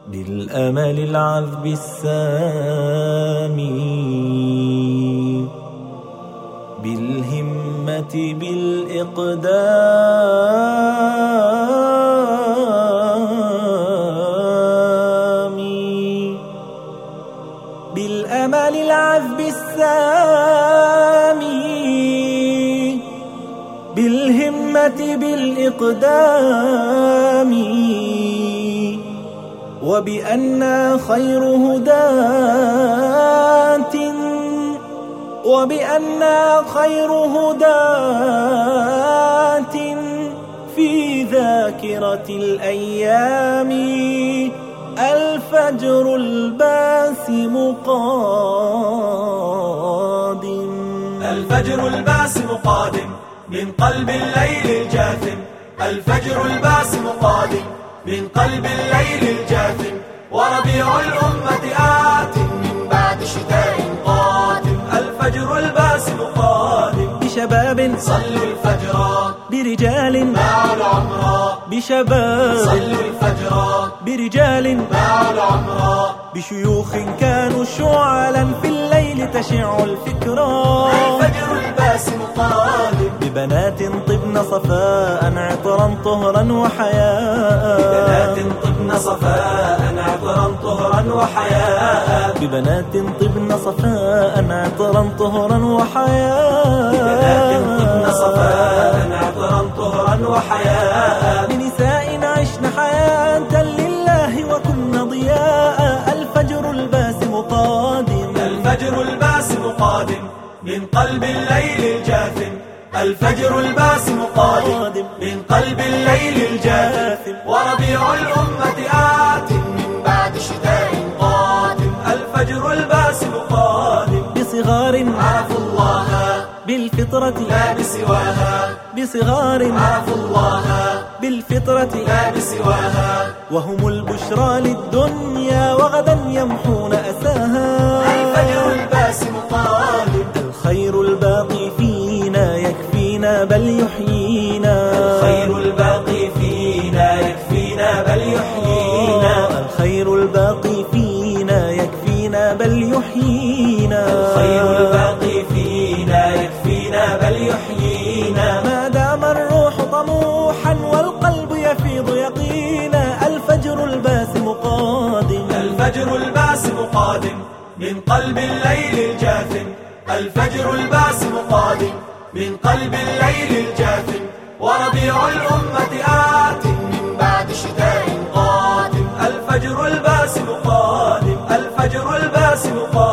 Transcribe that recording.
بالأمل العذب السامي، بالهمة بالإقدام، بالأمل العذب السامي، بالهمة بالإقدام، وبأننا خير هداة، وبأننا خير هداة في ذاكرة الأيام. الفجر الباسم قادم، الفجر الباسم قادم من قلب الليل الجاثم، الفجر الباسم قادم من قلب الليل الجاثم، وربيع الأمة آت من بعد شتاء قادم. الفجر الباسم قادم بشباب صلوا الفجر، برجال باعوا العمر، بشباب صلوا الفجر، برجال باعوا العمر، بشيوخ كانوا شعلا في الليل تشع الفكرة. الفجر الباسم قادم ببنات طبن صفاء عطرا طهرا وحياء، ببنات طبن صفاء عطرا طهرا وحياء، ببنات طبن صفاء عطرا طهرا وحياء، ببنات طبن صفاء عطرا طهرا وحياء، بنساء عشن حياة لله وكن ضياء. الفجر الباسم قادم، الفجر الباسم قادم من قلب الليل الجاثم، الفجر الباسم قادم من قلب الليل الجاثم، وربيع الأمة آت من بعد شتاء قادم. الفجر الباسم قادم بصغار عرفوا الله بالفطرة لا بسواها، بصغار عرفوا الله بالفطرة لا بسواها، وهم البشرى للدنيا وغدا يمحون أساها. الفجر الباسم قادم الخير الباقي فينا يكفينا بل يحيينا، الخير الباقي فينا يكفينا بل يحيينا، الخير الباقي فينا يكفينا بل يحيينا، الخير الباقي فينا يكفينا بل يحيينا، ما دام الروح طموحا والقلب يفيض يقينا. الفجر الباسم قادم، الفجر الباسم قادم من قلب الليل الجاثم، الفجر الباسم قادم من قلب الليل الجاثم، وربيع الأمة آت من بعد شتاء قادم. الفجر الباسم قادم، الفجر الباسم قادم.